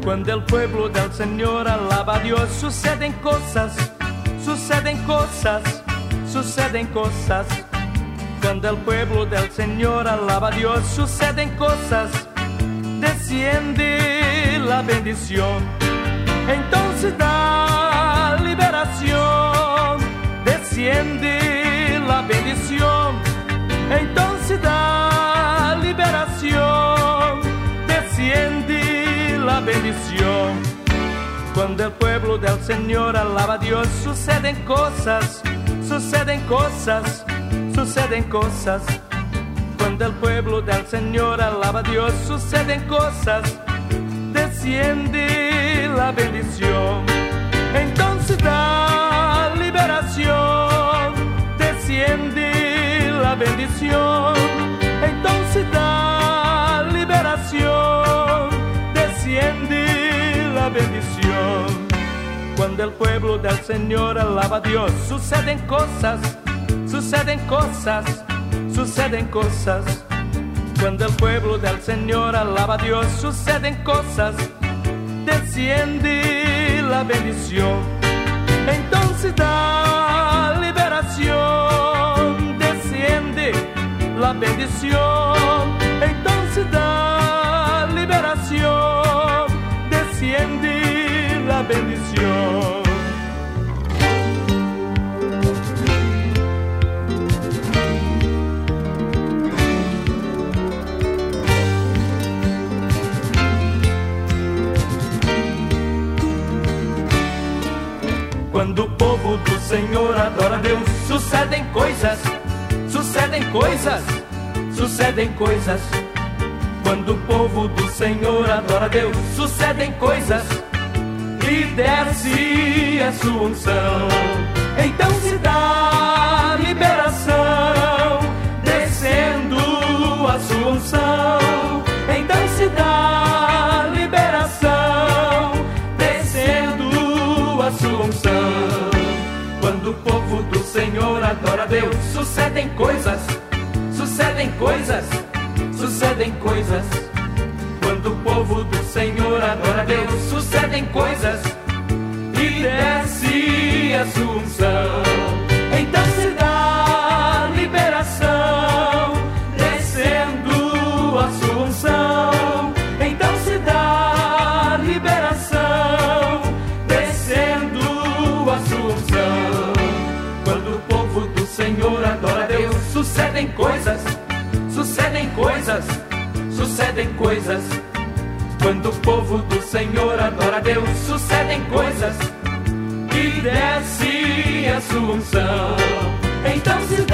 Cuando el pueblo del Señor alaba a Dios, suceden cosas, suceden cosas, suceden cosas. Cuando el pueblo del Señor alaba a Dios, suceden cosas, desciende la bendición. Entonces da liberación, desciende la bendición. Entonces da liberación, desciende la bendición. Cuando el pueblo del Señor alaba a Dios, suceden cosas, suceden cosas, suceden cosas. Cuando el pueblo del Señor alaba a Dios, suceden cosas, desciende la bendición. Entonces da liberación, desciende la bendición. Entonces da liberación, desciende la bendición. Cuando el pueblo del Señor alaba a Dios, suceden cosas, suceden cosas, suceden cosas. Cuando el pueblo del Señor alaba a Dios, suceden cosas, desciende la bendición. Entonces da liberación, desciende la bendición. Entonces da liberación, desciende la bendición. Quando o povo do Senhor adora a Deus, sucedem coisas, sucedem coisas, sucedem coisas. Quando o povo do Senhor adora a Deus, sucedem coisas, e desce a sua unção. Então se dá liberação, descendo a sua unção. Então se dá liberação, descendo a sua unção. Quando o povo do Senhor adora a Deus, sucedem coisas, sucedem coisas, sucedem coisas. Quando o povo do Senhor adora a Deus, sucedem coisas, e desce a sua unção. Então se dá liberação, descendo a sua unção. Então se dá liberação, descendo a sua unção. Quando o povo do Senhor adora a Deus, sucedem coisas, sucedem coisas, sucedem coisas. Quando o povo do Senhor adora a Deus, sucedem coisas, e desce a sua unção. Então se